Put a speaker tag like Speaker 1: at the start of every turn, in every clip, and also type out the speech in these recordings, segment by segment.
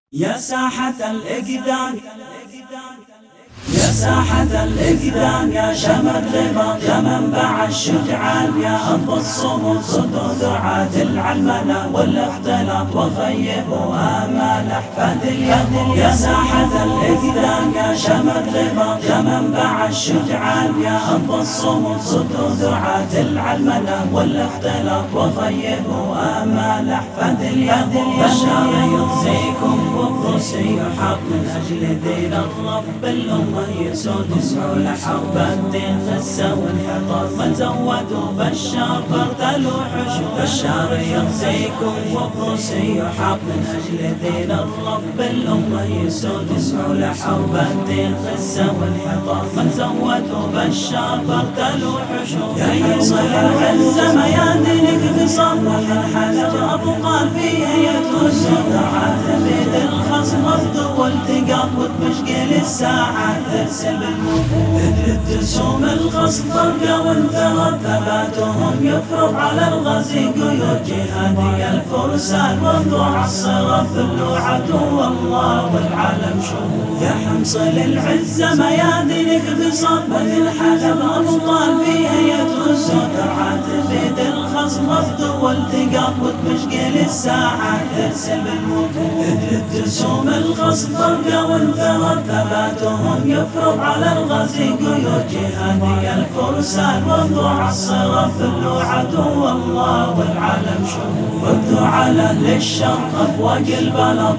Speaker 1: يا ساحة الإقدام، يا ساحة الإقدام، يا شمر رباط، يا منبع الشجعان، يا أرض الصمود صدوا دعاة العلمنة والاختلاط وخيبوا آمال أحفاد اليهود. يا ساحة الإقدام، يا شمر رباط، يا منبع الشجعان، يا أرض الصمود صدوا دعاة العلمنة والاختلاط وخيبوا آمال أحفاد اليهود. بشار يخزيكم والضرس يحاط من أجل دين الرب بالأمة يسود سهول حرب الدين خسة وانحطاط من زودوا بشار برتلوا حشود. بشار يخزيكم والضرس يحاط من أجل دين الرب بالأمة يسود سهول حرب الدين خسة وانحطاط من زودوا بشار برتلوا حشود. يا يوصل العزة ميادينك بصبح الحجر أبطال فيها يتوسد عاتبيد الخصم افضوا والتقاط وتمشقل الساعة ترسل بالمفروض ترسوم الخصم فرقة وانثرت ثباتهم يفرض على الغزي قيود جهادية الفرسان وضع الصرف ذلوا عدو الله والعالم شهود. يا حمصل العزة ميادينك بصبة الحلب أبطال فيها يتوسد عاتبيد الخصم افضوا والتقاط وتمشقل الساعة ترسل بالمفروض ترسوم الخصم فرقة وانثرت ثباتهم يفرض على الغزي قيود جهادية الفرسان وضع الصرف ذلوا عدو الله والعالم شهود. ردوا على أهل الشر أبواق البلط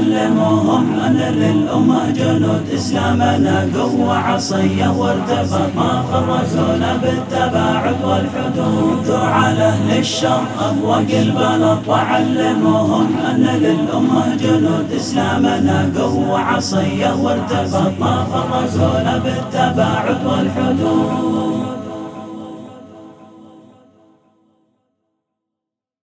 Speaker 1: وعلموهم أن للأمة جنود إسلامنا قوة عصية وارتبط ما فرقونا بالتباعد والحدود. ردوا على أهل الشر أبواق البلط وعلموهم أن للأمة جنود إسلامنا قوة عصية وارتبط ما فرقونا بالتباعد والحدود.